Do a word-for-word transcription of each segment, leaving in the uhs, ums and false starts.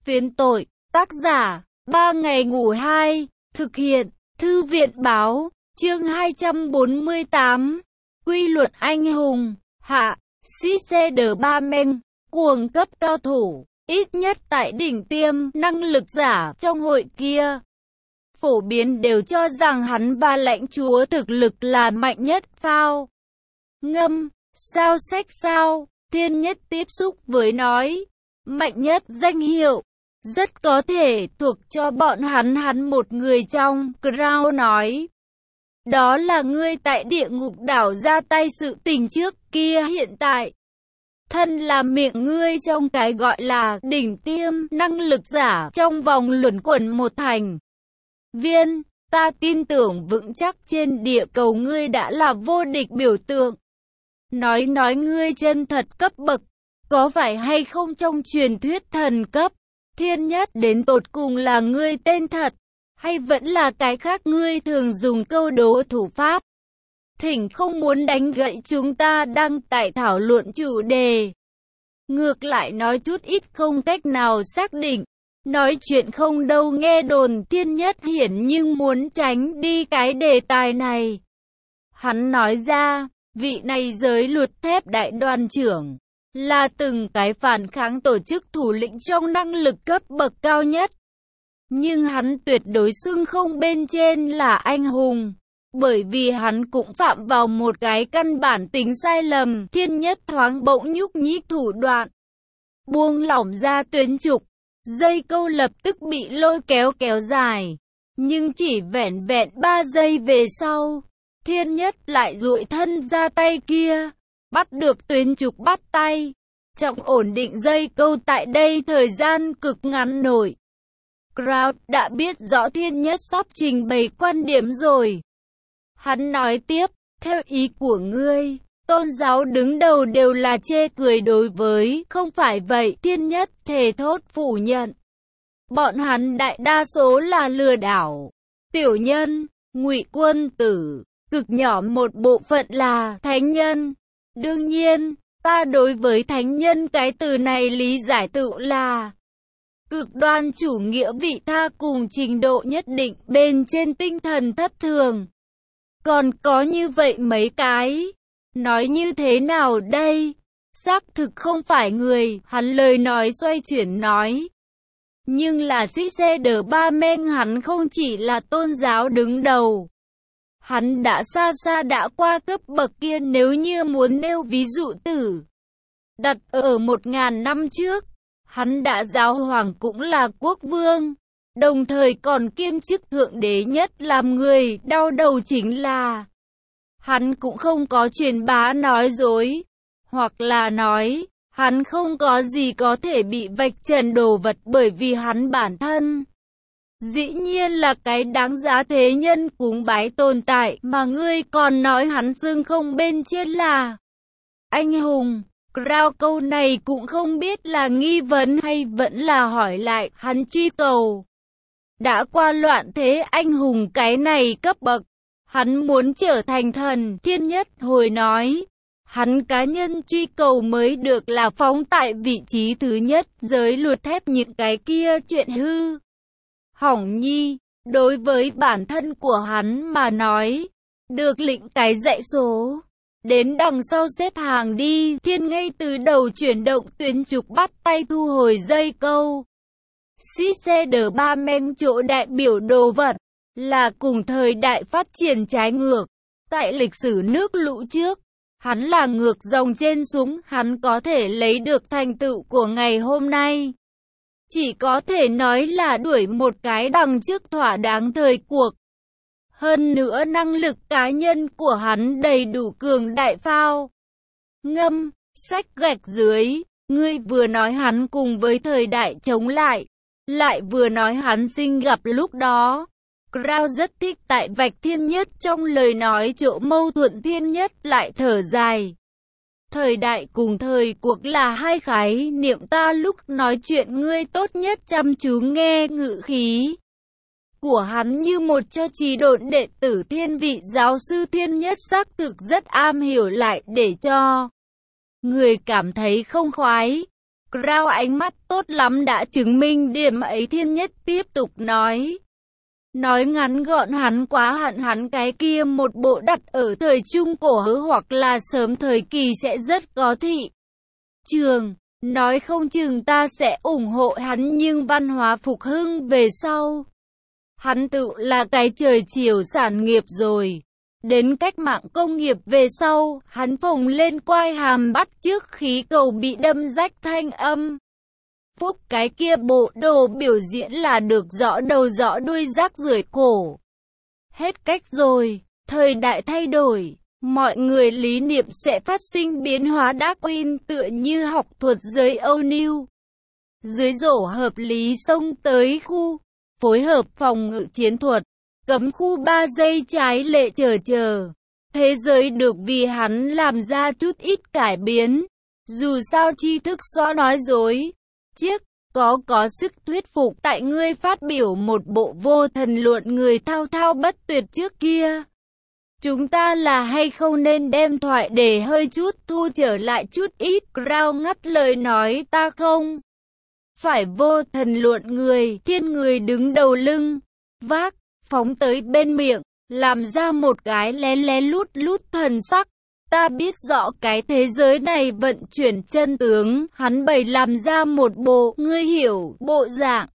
Phiến tội, tác giả, ba ngày ngủ hai, thực hiện, thư viện báo, chương hai trăm bốn mươi tám, quy luật anh hùng, hạ, Sisser-de-Ba-men, cuồng cấp cao thủ, ít nhất tại đỉnh tiêm, năng lực giả trong hội kia. Phổ biến đều cho rằng hắn và lãnh chúa thực lực là mạnh nhất phao. Ngâm, sao sách sao, thiên nhất tiếp xúc với nói, mạnh nhất danh hiệu, rất có thể thuộc cho bọn hắn hắn một người trong, Crown nói. Đó là ngươi tại địa ngục đảo ra tay sự tình trước kia hiện tại. Thân là miệng ngươi trong cái gọi là đỉnh tiêm, năng lực giả trong vòng luẩn quẩn một thành viên, ta tin tưởng vững chắc trên địa cầu ngươi đã là vô địch biểu tượng. Nói nói ngươi chân thật cấp bậc, có phải hay không trong truyền thuyết thần cấp, thiên nhất đến tột cùng là ngươi tên thật, hay vẫn là cái khác ngươi thường dùng câu đố thủ pháp? Thỉnh không muốn đánh gãy chúng ta đang tại thảo luận chủ đề. Ngược lại nói chút ít không cách nào xác định. Nói chuyện không đâu nghe đồn thiên nhất hiển nhưng muốn tránh đi cái đề tài này. Hắn nói ra, vị này giới luật thép đại đoàn trưởng, là từng cái phản kháng tổ chức thủ lĩnh trong năng lực cấp bậc cao nhất. Nhưng hắn tuyệt đối xưng không bên trên là anh hùng. Bởi vì hắn cũng phạm vào một cái căn bản tính sai lầm, thiên nhất thoáng bỗng nhúc nhích thủ đoạn. Buông lỏng ra tuyến trục, dây câu lập tức bị lôi kéo kéo dài. Nhưng chỉ vẻn vẹn ba giây về sau, thiên nhất lại duỗi thân ra tay kia, bắt được tuyến trục bắt tay. Trọng ổn định dây câu tại đây thời gian cực ngắn nổi. Crowd đã biết rõ thiên nhất sắp trình bày quan điểm rồi. Hắn nói tiếp, theo ý của ngươi, tôn giáo đứng đầu đều là chê cười đối với, không phải vậy, thiên nhất thề thốt phủ nhận. Bọn hắn đại đa số là lừa đảo, tiểu nhân, ngụy quân tử, cực nhỏ một bộ phận là thánh nhân. Đương nhiên, ta đối với thánh nhân cái từ này lý giải tự là cực đoan chủ nghĩa vị tha cùng trình độ nhất định bên trên tinh thần thất thường. Còn có như vậy mấy cái, nói như thế nào đây? Xác thực không phải người, hắn lời nói xoay chuyển nói. Nhưng là Sisser-de-Ba-men hắn không chỉ là tôn giáo đứng đầu. Hắn đã xa xa đã qua cấp bậc kia nếu như muốn nêu ví dụ tử. Đặt ở một ngàn năm trước, hắn đã giáo hoàng cũng là quốc vương. Đồng thời còn kiêm chức thượng đế nhất làm người đau đầu chính là hắn cũng không có truyền bá nói dối, hoặc là nói hắn không có gì có thể bị vạch trần đồ vật bởi vì hắn bản thân. Dĩ nhiên là cái đáng giá thế nhân cúng bái tồn tại mà ngươi còn nói hắn xưng không bên trên là anh hùng. Crow câu này cũng không biết là nghi vấn hay vẫn là hỏi lại hắn truy cầu. Đã qua loạn thế anh hùng cái này cấp bậc, hắn muốn trở thành thần, thiên nhất hồi nói. Hắn cá nhân truy cầu mới được là phóng tại vị trí thứ nhất, giới luật thép những cái kia chuyện hư hỏng nhi, đối với bản thân của hắn mà nói, được lĩnh cái dãy số. Đến đằng sau xếp hàng đi, thiên ngay từ đầu chuyển động tuyến trục bắt tay thu hồi dây câu. Sisser-de-Ba-men chỗ đại biểu đồ vật, là cùng thời đại phát triển trái ngược. Tại lịch sử nước lũ trước, hắn là ngược dòng trên xuống, hắn có thể lấy được thành tựu của ngày hôm nay. Chỉ có thể nói là đuổi một cái đằng trước thỏa đáng thời cuộc. Hơn nữa năng lực cá nhân của hắn đầy đủ cường đại phao. Ngâm, sách gạch dưới, ngươi vừa nói hắn cùng với thời đại chống lại, lại vừa nói hắn sinh gặp lúc đó. Crow rất thích tại vạch thiên nhất trong lời nói chỗ mâu thuẫn thiên nhất lại thở dài. Thời đại cùng thời cuộc là hai khái niệm ta lúc nói chuyện ngươi tốt nhất chăm chú nghe ngữ khí của hắn như một cho trì độn đệ tử thiên vị giáo sư thiên nhất xác thực rất am hiểu lại để cho người cảm thấy không khoái. Crow ánh mắt tốt lắm đã chứng minh điểm ấy. Thiên Nhất tiếp tục nói. Nói ngắn gọn hắn quá hận hắn cái kia một bộ đặt ở thời trung cổ hoặc là sớm thời kỳ sẽ rất có thị trường. Nói không chừng ta sẽ ủng hộ hắn nhưng văn hóa phục hưng về sau. Hắn tự là cái trời chiều sản nghiệp rồi. Đến cách mạng công nghiệp về sau, hắn phồng lên quai hàm bắt chước khí cầu bị đâm rách thanh âm. Phúc cái kia bộ đồ biểu diễn là được rõ đầu rõ đuôi rác rưởi cổ. Hết cách rồi, thời đại thay đổi, mọi người lý niệm sẽ phát sinh biến hóa. Darwin tựa như học thuật giới Âu Niu. Dưới rổ hợp lý xông tới khu, phối hợp phòng ngự chiến thuật, cấm khu ba giây trái lệ chờ chờ. Thế giới được vì hắn làm ra chút ít cải biến. Dù sao tri thức so nói dối. Chiếc có có sức thuyết phục tại ngươi phát biểu một bộ vô thần luận người thao thao bất tuyệt trước kia. Chúng ta là hay không nên đem thoại để hơi chút thu trở lại chút ít. Crow ngắt lời nói ta không phải vô thần luận người, thiên người đứng đầu lưng, vác, phóng tới bên miệng, làm ra một cái lén lén lút lút thần sắc. Ta biết rõ cái thế giới này vận chuyển chân tướng, hắn bày làm ra một bộ, ngươi hiểu, bộ dạng.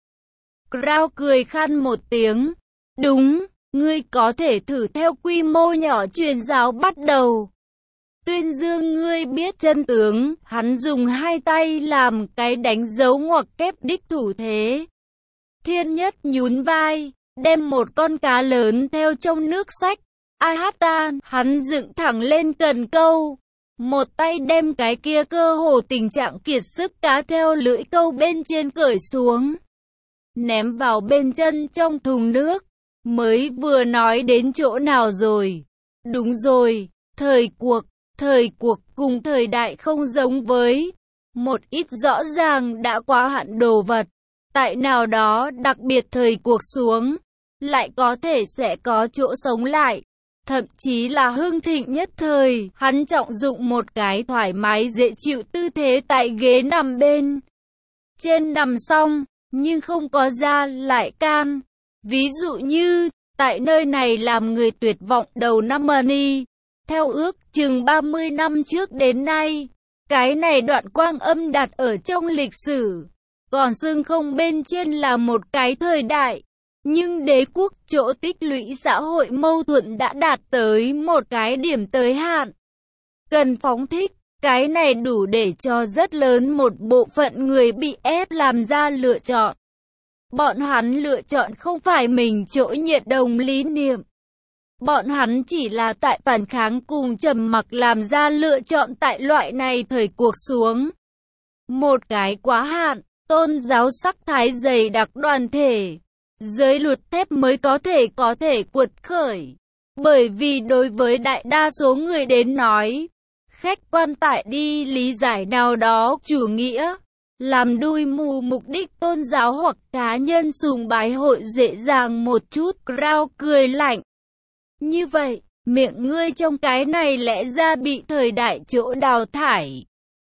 Crow cười khan một tiếng. Đúng, ngươi có thể thử theo quy mô nhỏ truyền giáo bắt đầu. Tuyên dương ngươi biết chân tướng, hắn dùng hai tay làm cái đánh dấu ngoặc kép đích thủ thế. Thiên Nhất nhún vai, đem một con cá lớn theo trong nước sách. Ahatan, hắn dựng thẳng lên cần câu. Một tay đem cái kia cơ hồ tình trạng kiệt sức cá theo lưỡi câu bên trên cởi xuống. Ném vào bên chân trong thùng nước. Mới vừa nói đến chỗ nào rồi? Đúng rồi, thời cuộc, thời cuộc cùng thời đại không giống với. Một ít rõ ràng đã quá hạn đồ vật. Tại nào đó đặc biệt thời cuộc xuống, lại có thể sẽ có chỗ sống lại. Thậm chí là hưng thịnh nhất thời, hắn trọng dụng một cái thoải mái dễ chịu tư thế tại ghế nằm bên trên nằm xong, nhưng không có da lại can. Ví dụ như, tại nơi này làm người tuyệt vọng đầu năm money, theo ước chừng ba mươi năm trước đến nay, cái này đoạn quang âm đặt ở trong lịch sử, còn xương không bên trên là một cái thời đại. Nhưng đế quốc chỗ tích lũy xã hội mâu thuẫn đã đạt tới một cái điểm tới hạn. Cần phóng thích, cái này đủ để cho rất lớn một bộ phận người bị ép làm ra lựa chọn. Bọn hắn lựa chọn không phải mình trỗi nhiệt đồng lý niệm. Bọn hắn chỉ là tại phản kháng cùng trầm mặc làm ra lựa chọn tại loại này thời cuộc xuống. Một cái quá hạn, tôn giáo sắc thái dày đặc đoàn thể. Giới luật thép mới có thể có thể cuột khởi. Bởi vì đối với đại đa số người đến nói, khách quan tại đi lý giải nào đó chủ nghĩa, làm đuôi mù mục đích tôn giáo hoặc cá nhân sùng bái hội dễ dàng một chút. Crow cười lạnh. Như vậy, miệng ngươi trong cái này lẽ ra bị thời đại chỗ đào thải.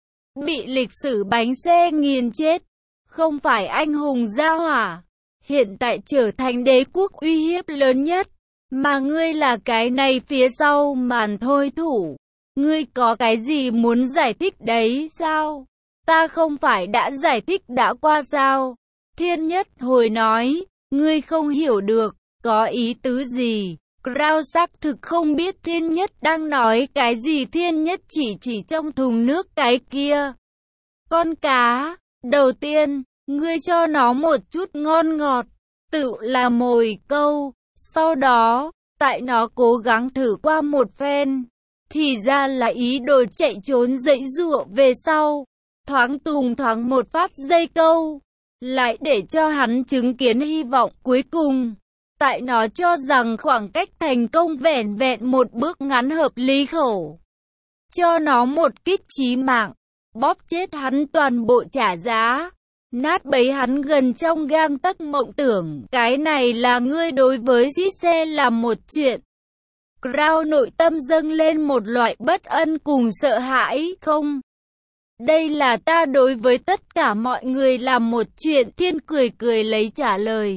Bị lịch sử bánh xe nghiền chết. Không phải anh hùng gia hỏa. Hiện tại trở thành đế quốc uy hiếp lớn nhất, mà ngươi là cái này phía sau màn thôi thủ. Ngươi có cái gì muốn giải thích đấy sao? Ta không phải đã giải thích đã qua sao? Thiên Nhất hồi nói, ngươi không hiểu được, có ý tứ gì? Crow xác thực không biết Thiên Nhất đang nói cái gì. Thiên Nhất chỉ chỉ trong thùng nước cái kia. Con cá, đầu tiên, ngươi cho nó một chút ngon ngọt, tự là mồi câu, sau đó, tại nó cố gắng thử qua một phen, thì ra là ý đồ chạy trốn dãy giụa về sau, thoáng tùng thoáng một phát dây câu, lại để cho hắn chứng kiến hy vọng cuối cùng. Tại nó cho rằng khoảng cách thành công vẻn vẹn một bước ngắn hợp lý khẩu. Cho nó một kích chí mạng, bóp chết hắn toàn bộ trả giá. Nát bấy hắn gần trong gang tấc mộng tưởng. Cái này là ngươi đối với Cisse là một chuyện. Crow nội tâm dâng lên một loại bất ân cùng sợ hãi. Không. Đây là ta đối với tất cả mọi người làm một chuyện. Thiên cười cười lấy trả lời.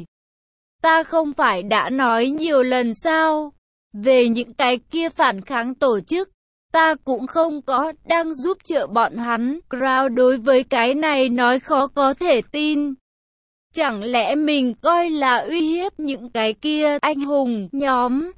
Ta không phải đã nói nhiều lần sao? Về những cái kia phản kháng tổ chức, ta cũng không có đang giúp trợ bọn hắn. Crown đối với cái này nói khó có thể tin. Chẳng lẽ mình coi là uy hiếp những cái kia anh hùng nhóm?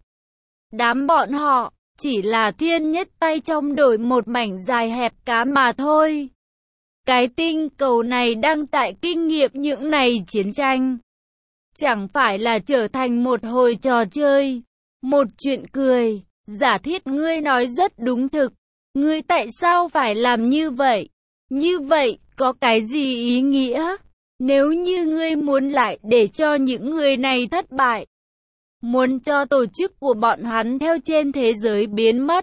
Đám bọn họ chỉ là thiên nhất tay trong đổi một mảnh dài hẹp cá mà thôi. Cái tinh cầu này đang tại kinh nghiệm những này chiến tranh. Chẳng phải là trở thành một hồi trò chơi, một chuyện cười. Giả thiết ngươi nói rất đúng thực. Ngươi tại sao phải làm như vậy? Như vậy có cái gì ý nghĩa? Nếu như ngươi muốn lại để cho những người này thất bại, muốn cho tổ chức của bọn hắn theo trên thế giới biến mất,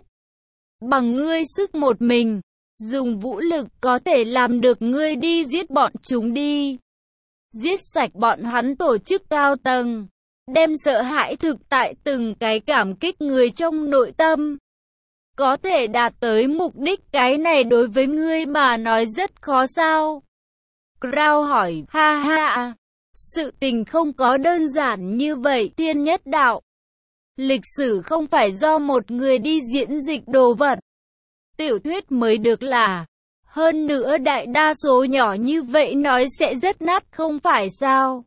bằng ngươi sức một mình, dùng vũ lực có thể làm được, ngươi đi giết bọn chúng đi. Giết sạch bọn hắn tổ chức cao tầng, đem sợ hãi thực tại từng cái cảm kích người trong nội tâm. Có thể đạt tới mục đích cái này đối với ngươi mà nói rất khó sao? Crow hỏi, ha ha, sự tình không có đơn giản như vậy. Thiên nhất đạo, lịch sử không phải do một người đi diễn dịch đồ vật, tiểu thuyết mới được là. Hơn nữa đại đa số nhỏ như vậy nói sẽ rất nát không phải sao?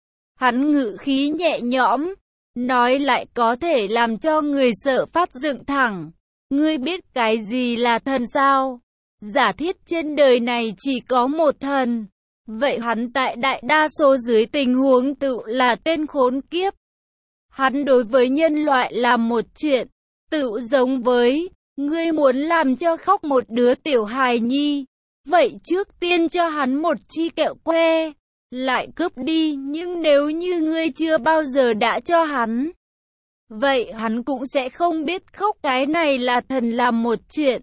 Hắn ngữ khí nhẹ nhõm, nói lại có thể làm cho người sợ phát dựng thẳng. Ngươi biết cái gì là thần sao? Giả thiết trên đời này chỉ có một thần. Vậy hắn tại đại đa số dưới tình huống tự là tên khốn kiếp. Hắn đối với nhân loại làm một chuyện, tự giống với, ngươi muốn làm cho khóc một đứa tiểu hài nhi. Vậy trước tiên cho hắn một chi kẹo que, lại cướp đi, nhưng nếu như ngươi chưa bao giờ đã cho hắn, vậy hắn cũng sẽ không biết khóc. Cái này là thần làm một chuyện.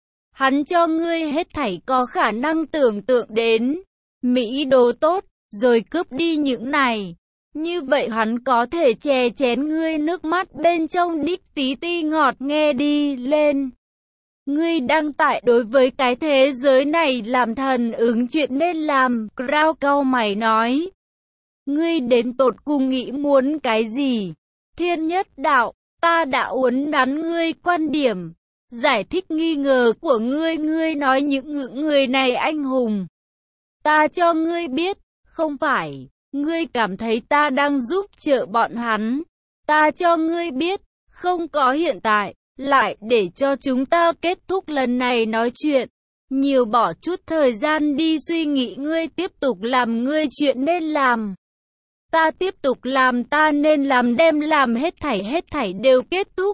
Hắn cho ngươi hết thảy có khả năng tưởng tượng đến mỹ đồ tốt, rồi cướp đi những này. Như vậy hắn có thể chè chén ngươi nước mắt bên trong đích tí ti ngọt nghe đi lên. Ngươi đang tại đối với cái thế giới này làm thần ứng chuyện nên làm. Crow cau mày nói. Ngươi đến tột cùng nghĩ muốn cái gì? Thiên nhất đạo, ta đã uốn nắn ngươi quan điểm, giải thích nghi ngờ của ngươi. Ngươi nói những người này anh hùng. Ta cho ngươi biết, không phải, ngươi cảm thấy ta đang giúp trợ bọn hắn. Ta cho ngươi biết, không có hiện tại, lại để cho chúng ta kết thúc lần này nói chuyện. Nhiều bỏ chút thời gian đi suy nghĩ, ngươi tiếp tục làm ngươi chuyện nên làm. Ta tiếp tục làm ta nên làm, đem làm hết thảy hết thảy đều kết thúc.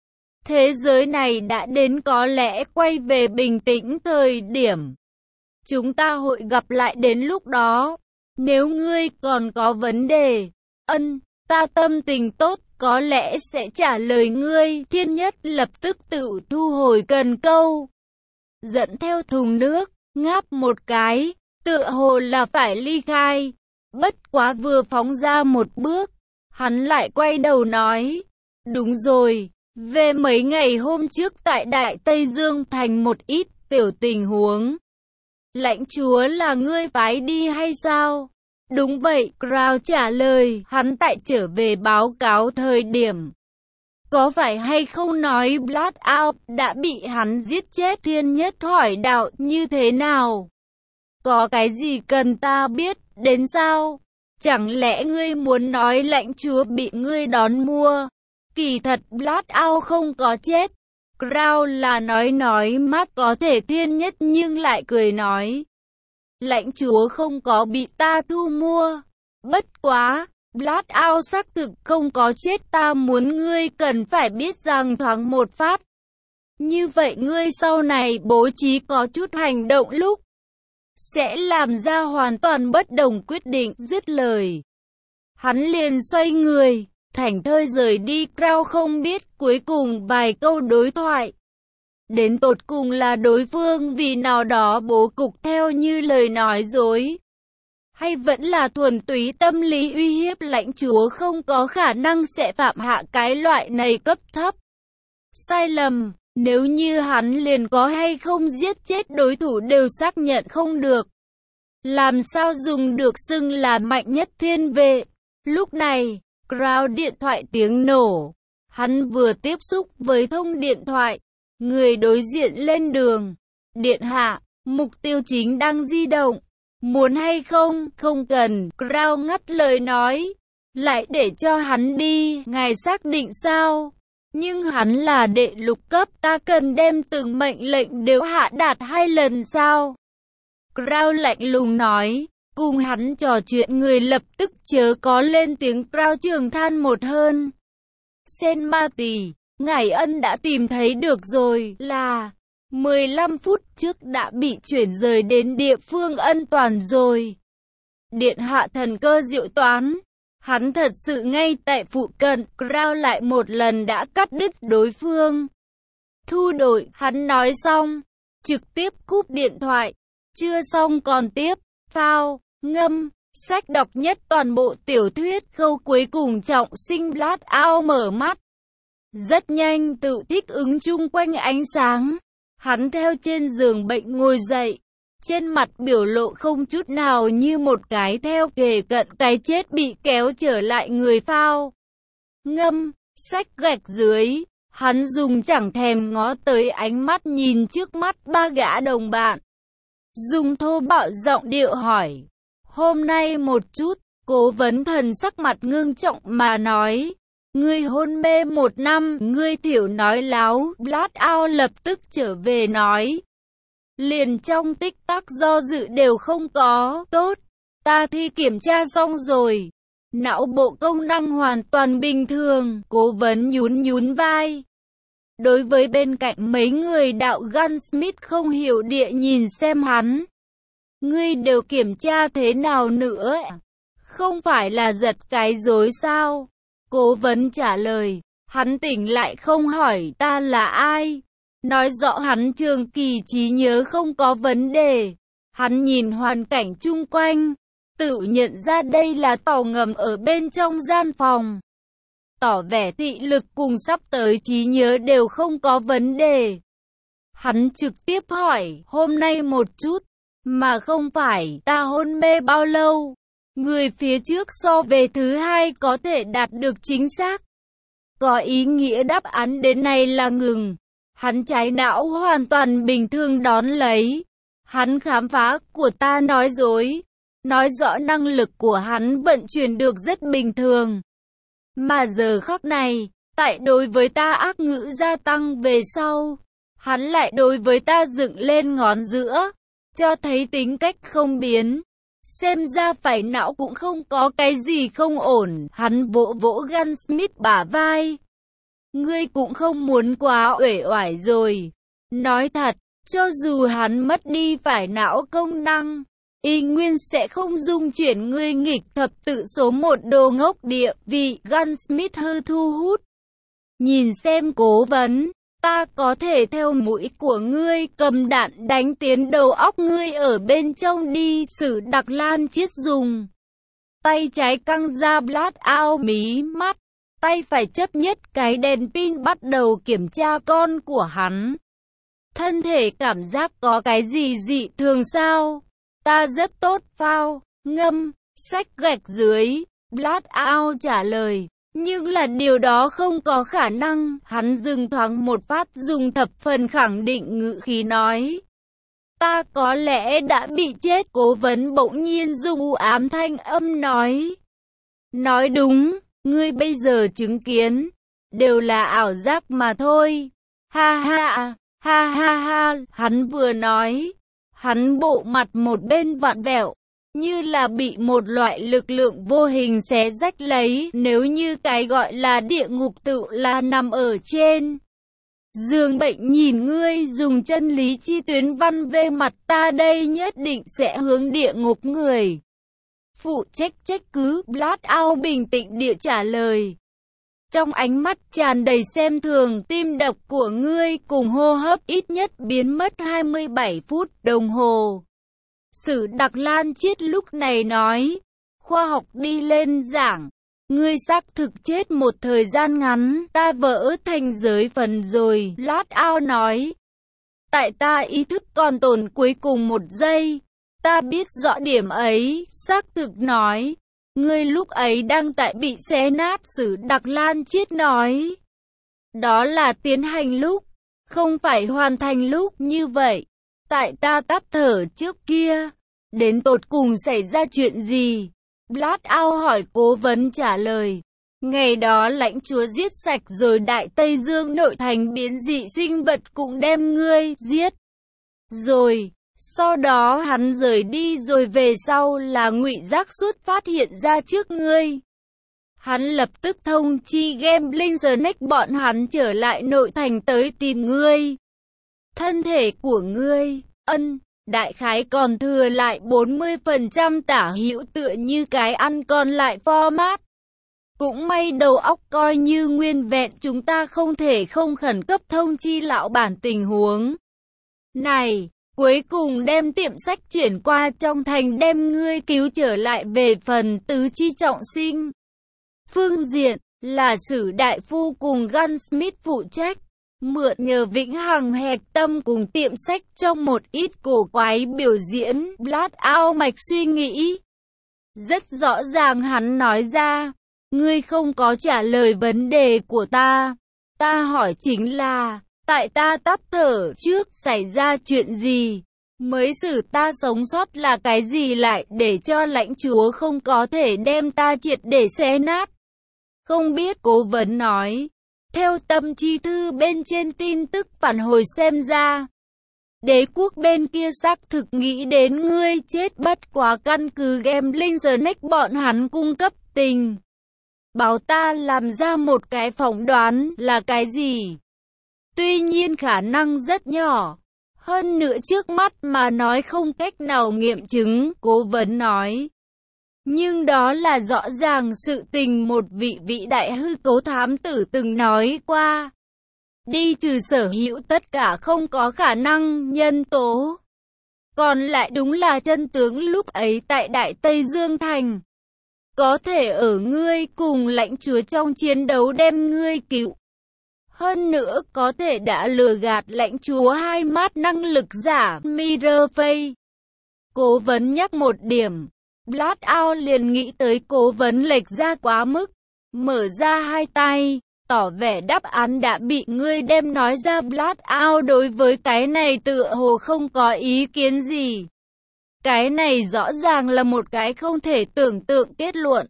Thế giới này đã đến có lẽ quay về bình tĩnh thời điểm. Chúng ta hội gặp lại đến lúc đó. Nếu ngươi còn có vấn đề, ân, ta tâm tình tốt, có lẽ sẽ trả lời ngươi. Thiên nhất lập tức tự thu hồi cần câu, dẫn theo thùng nước, ngáp một cái, tựa hồ là phải ly khai. Bất quá vừa phóng ra một bước, hắn lại quay đầu nói, đúng rồi, về mấy ngày hôm trước tại Đại Tây Dương thành một ít tiểu tình huống. Lãnh chúa là ngươi phái đi hay sao? Đúng vậy, Crow trả lời. Hắn tại trở về báo cáo thời điểm, có phải hay không nói Blackout đã bị hắn giết chết? Thiên nhất hỏi đạo, như thế nào? Có cái gì cần ta biết đến sao? Chẳng lẽ ngươi muốn nói lãnh chúa bị ngươi đón mua? Kỳ thật Blackout không có chết. Crow là nói nói mát có thể. Thiên nhất nhưng lại cười nói, lãnh chúa không có bị ta thu mua. Bất quá, Blackout xác thực không có chết. Ta muốn ngươi cần phải biết rằng thoáng một phát. Như vậy ngươi sau này bố trí có chút hành động lúc, sẽ làm ra hoàn toàn bất đồng quyết định. Dứt lời, hắn liền xoay người, thảnh thơi rời đi. Crow không biết cuối cùng vài câu đối thoại, đến tột cùng là đối phương vì nào đó bố cục theo như lời nói dối, hay vẫn là thuần túy tâm lý uy hiếp. Lãnh chúa không có khả năng sẽ phạm hạ cái loại này cấp thấp sai lầm. Nếu như hắn liền có hay không giết chết đối thủ đều xác nhận không được, làm sao dùng được xưng là mạnh nhất thiên vệ. Lúc này, Crown điện thoại tiếng nổ. Hắn vừa tiếp xúc với thông điện thoại. Người đối diện lên đường. Điện hạ, mục tiêu chính đang di động. Muốn hay không? Không cần. Crown ngắt lời nói. Lại để cho hắn đi. Ngài xác định sao? Nhưng hắn là đệ lục cấp. Ta cần đem từng mệnh lệnh đều hạ đạt hai lần sao? Crown lạnh lùng nói. Cùng hắn trò chuyện người lập tức chớ có lên tiếng. Crown trường than một hơn. Sen Ma Tỳ, ngài ân đã tìm thấy được rồi, là mười lăm phút trước đã bị chuyển rời đến địa phương an toàn rồi. Điện hạ thần cơ diệu toán, hắn thật sự ngay tại phụ cận. Crown lại một lần đã cắt đứt đối phương. Thu đội, hắn nói xong, trực tiếp cúp điện thoại. Chưa xong còn tiếp, phao, ngâm. Sách đọc nhất toàn bộ tiểu thuyết. Khâu cuối cùng trọng sinh Blood Out mở mắt. Rất nhanh tự thích ứng chung quanh ánh sáng. Hắn theo trên giường bệnh ngồi dậy. Trên mặt biểu lộ không chút nào như một cái theo kề cận cái chết bị kéo trở lại người phao. Ngâm, sách gạch dưới. Hắn dùng chẳng thèm ngó tới ánh mắt nhìn trước mắt ba gã đồng bạn. Dùng thô bạo giọng điệu hỏi. Hôm nay một chút, cố vấn thần sắc mặt ngưng trọng mà nói. Ngươi hôn mê một năm, ngươi thiểu nói láo. Blood Out lập tức trở về nói. Liền trong tích tắc do dự đều không có. Tốt, ta thi kiểm tra xong rồi. Não bộ công năng hoàn toàn bình thường. Cố vấn nhún nhún vai. Đối với bên cạnh mấy người đạo Gunsmith không hiểu địa nhìn xem hắn. Ngươi đều kiểm tra thế nào nữa? Không phải là giật cái rối sao? Cố vấn trả lời. Hắn tỉnh lại không hỏi ta là ai. Nói rõ hắn trường kỳ trí nhớ không có vấn đề. Hắn nhìn hoàn cảnh chung quanh. Tự nhận ra đây là tàu ngầm ở bên trong gian phòng. Tỏ vẻ thị lực cùng sắp tới trí nhớ đều không có vấn đề. Hắn trực tiếp hỏi. Hôm nay một chút. Mà không phải ta hôn mê bao lâu. Người phía trước so về thứ hai có thể đạt được chính xác. Có ý nghĩa đáp án đến nay là ngừng. Hắn trái não hoàn toàn bình thường đón lấy. Hắn khám phá của ta nói dối. Nói rõ năng lực của hắn vận chuyển được rất bình thường. Mà giờ khắc này, tại đối với ta ác ngữ gia tăng về sau. Hắn lại đối với ta dựng lên ngón giữa. Cho thấy tính cách không biến. Xem ra phải não cũng không có cái gì không ổn. Hắn vỗ vỗ Gunsmith bả vai. Ngươi cũng không muốn quá uể oải rồi. Nói thật, cho dù hắn mất đi phải não công năng, y nguyên sẽ không dung chuyển ngươi nghịch thập tự số một đồ ngốc địa vị. Gunsmith hư thu hút. Nhìn xem cố vấn. Ta có thể theo mũi của ngươi cầm đạn đánh tiến đầu óc ngươi ở bên trong đi. Sử Đặc Lan chiết dùng. Tay trái căng ra Blood Out mí mắt. Tay phải chấp nhất cái đèn pin bắt đầu kiểm tra con của hắn. Thân thể cảm giác có cái gì dị thường sao? Ta rất tốt phao. Ngâm, sách gạch dưới. Blood Out trả lời. Nhưng là điều đó không có khả năng. Hắn dừng thoáng một phát dùng thập phần khẳng định ngữ khí nói. Ta có lẽ đã bị chết. Cố vấn bỗng nhiên dùng u ám thanh âm nói. Nói đúng, ngươi bây giờ chứng kiến. Đều là ảo giác mà thôi. Ha ha, ha ha ha. Hắn vừa nói. Hắn bộ mặt một bên vặn vẹo. Như là bị một loại lực lượng vô hình xé rách lấy. Nếu như cái gọi là địa ngục tự là nằm ở trên giường bệnh nhìn ngươi dùng chân lý chi tuyến văn về mặt ta đây nhất định sẽ hướng địa ngục người. Phụ trách trách cứ. Blood Out bình tĩnh địa trả lời. Trong ánh mắt tràn đầy xem thường. Tim đập của ngươi cùng hô hấp ít nhất biến mất hai mươi bảy phút đồng hồ. Sử Đặc Lan Chiết lúc này nói. Khoa học đi lên giảng. Ngươi xác thực chết một thời gian ngắn, ta vỡ thành giới phần rồi, Lát Ao nói. Tại ta ý thức còn tồn cuối cùng một giây, ta biết rõ điểm ấy, xác thực nói. Ngươi lúc ấy đang tại bị xé nát, Sử Đặc Lan Chiết nói. Đó là tiến hành lúc, không phải hoàn thành lúc như vậy. Tại ta tắt thở trước kia, đến tột cùng xảy ra chuyện gì? Lát Ao hỏi. Cố vấn trả lời. Ngày đó lãnh chúa giết sạch rồi Đại Tây Dương nội thành biến dị sinh vật cũng đem ngươi giết. Rồi, sau đó hắn rời đi rồi về sau là Ngụy Giác xuất phát hiện ra trước ngươi. Hắn lập tức thông chi Gambling Snake bọn hắn trở lại nội thành tới tìm ngươi. Thân thể của ngươi, ân, đại khái còn thừa lại bốn mươi phần trăm tả hữu tựa như cái ăn còn lại format. Cũng may đầu óc coi như nguyên vẹn, chúng ta không thể không khẩn cấp thông chi lão bản tình huống này. Cuối cùng đem tiệm sách chuyển qua trong thành đem ngươi cứu trở lại. Về phần tứ chi trọng sinh phương diện, là Sử đại phu cùng Gunsmith phụ trách, mượn nhờ Vĩnh Hằng hẹp tâm cùng tiệm sách trong một ít cổ quái biểu diễn. Lát Ao mạch suy nghĩ. Rất rõ ràng hắn nói ra, ngươi không có trả lời vấn đề của ta. Ta hỏi chính là, tại ta tắt thở trước xảy ra chuyện gì, mới xử ta sống sót là cái gì lại để cho lãnh chúa không có thể đem ta triệt để xé nát? Không biết, cố vấn nói. Theo tâm chi thư bên trên tin tức phản hồi xem ra, đế quốc bên kia xác thực nghĩ đến ngươi chết, bất quá căn cứ Gambling Snake bọn hắn cung cấp tình báo ta làm ra một cái phỏng đoán. Là cái gì? Tuy nhiên khả năng rất nhỏ, hơn nữa trước mắt mà nói không cách nào nghiệm chứng, cố vấn nói. Nhưng đó là rõ ràng sự tình một vị vị đại hư cấu thám tử từng nói qua. Đi trừ sở hữu tất cả không có khả năng nhân tố, còn lại đúng là chân tướng lúc ấy tại Đại Tây Dương Thành. Có thể ở ngươi cùng lãnh chúa trong chiến đấu đem ngươi cứu. Hơn nữa có thể đã lừa gạt lãnh chúa hai mắt năng lực giả Mirror Face. Cố vấn nhắc một điểm, Lát Ao liền nghĩ tới cố vấn lệch ra quá mức, mở ra hai tay, tỏ vẻ đáp án đã bị ngươi đem nói ra. Lát Ao đối với cái này tựa hồ không có ý kiến gì. Cái này rõ ràng là một cái không thể tưởng tượng kết luận.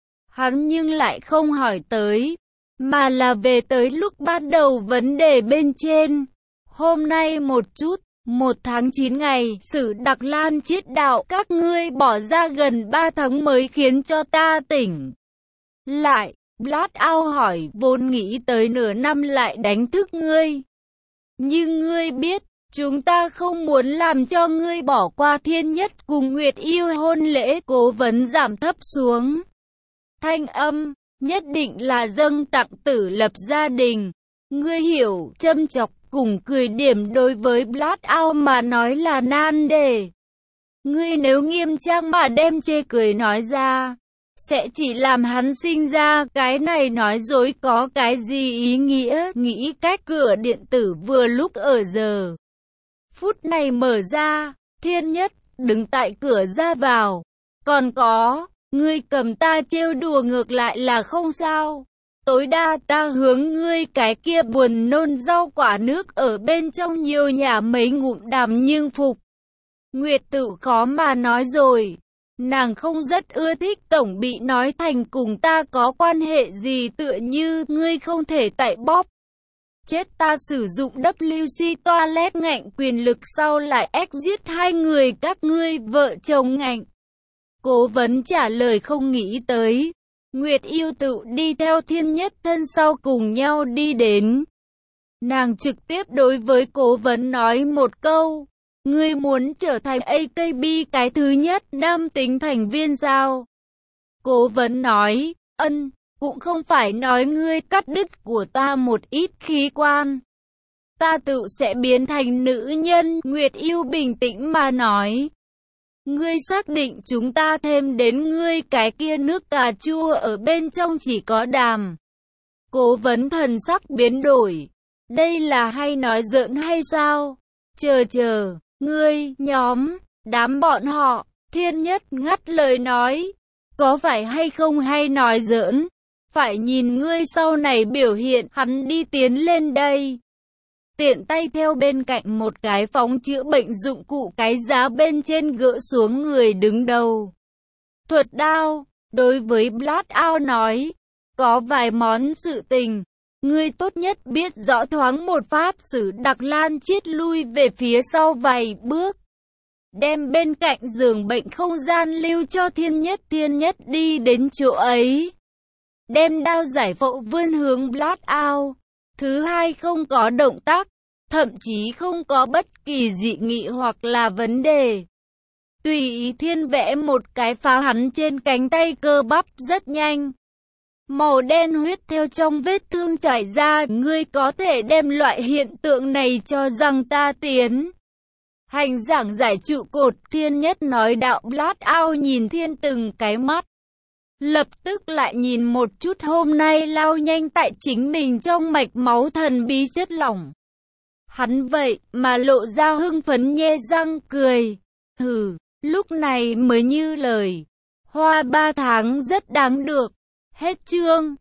Hắn nhưng lại không hỏi tới, mà là về tới lúc ban đầu vấn đề bên trên. Hôm nay một chút, một tháng chín ngày, Sử Đặc Lan Chiết đạo, các ngươi bỏ ra gần ba tháng mới khiến cho ta tỉnh lại. Lát Ao hỏi, vốn nghĩ tới nửa năm lại đánh thức ngươi. Nhưng ngươi biết, chúng ta không muốn làm cho ngươi bỏ qua Thiên Nhất cùng Nguyệt Yêu hôn lễ. Cố vấn giảm thấp xuống thanh âm, nhất định là dâng tặng tử lập gia đình. Ngươi hiểu, châm chọc cùng cười điểm đối với Lát Ao mà nói là nan đề. Ngươi nếu nghiêm trang mà đem chê cười nói ra, sẽ chỉ làm hắn sinh ra cái này nói dối có cái gì ý nghĩa. Nghĩ cách, cửa điện tử vừa lúc ở giờ phút này mở ra, Thiên Nhất đứng tại cửa ra vào. Còn có, ngươi cầm ta trêu đùa ngược lại là không sao. Tối đa ta hướng ngươi cái kia buồn nôn rau quả nước ở bên trong nhiều nhà mấy ngụm đàm nhưng phục. Nguyệt Tự khó mà nói rồi. Nàng không rất ưa thích tổng bị nói thành cùng ta có quan hệ gì, tựa như ngươi không thể tại bóp chết ta sử dụng W C toilet ngạnh quyền lực sau lại exit hai người các ngươi vợ chồng ngạnh. Cố vấn trả lời không nghĩ tới. Nguyệt Yêu Tự đi theo Thiên Nhất thân sau cùng nhau đi đến. Nàng trực tiếp đối với cố vấn nói một câu. Ngươi muốn trở thành a ca bê cái thứ nhất nam tính thành viên sao? Cố vấn nói, ân, cũng không phải nói ngươi cắt đứt của ta một ít khí quan. Ta tự sẽ biến thành nữ nhân. Nguyệt Yêu bình tĩnh mà nói. Ngươi xác định chúng ta thêm đến ngươi cái kia nước cà chua ở bên trong chỉ có đàm. Cố vấn thần sắc biến đổi. Đây là hay nói giỡn hay sao? Chờ chờ, ngươi, nhóm, đám bọn họ, Thiên Nhất ngắt lời nói. Có phải hay không hay nói giỡn? Phải nhìn ngươi sau này biểu hiện. Hắn đi tiến lên đây. Tiện tay theo bên cạnh một cái phóng chữa bệnh dụng cụ cái giá bên trên gỡ xuống người đứng đầu. Thuật đao, đối với Blackout nói, có vài món sự tình, ngươi tốt nhất biết rõ thoáng một pháp sử Đặc Lan chiết lui về phía sau vài bước. Đem bên cạnh giường bệnh không gian lưu cho Thiên Nhất, Thiên Nhất đi đến chỗ ấy. Đem đao giải phẫu vươn hướng Blackout. Thứ hai không có động tác, thậm chí không có bất kỳ dị nghị hoặc là vấn đề. Tùy ý thiên vẽ một cái phá hắn trên cánh tay cơ bắp rất nhanh. Màu đen huyết theo trong vết thương chảy ra, ngươi có thể đem loại hiện tượng này cho rằng ta tiến. Hành giảng giải trụ cột, Thiên Nhất nói đạo. Blackout nhìn Thiên từng cái mắt. Lập tức lại nhìn một chút hôm nay lao nhanh tại chính mình trong mạch máu thần bí chất lỏng. Hắn vậy mà lộ ra hưng phấn nhe răng cười. Hừ, lúc này mới như lời. Hoa ba tháng rất đáng được. Hết chương.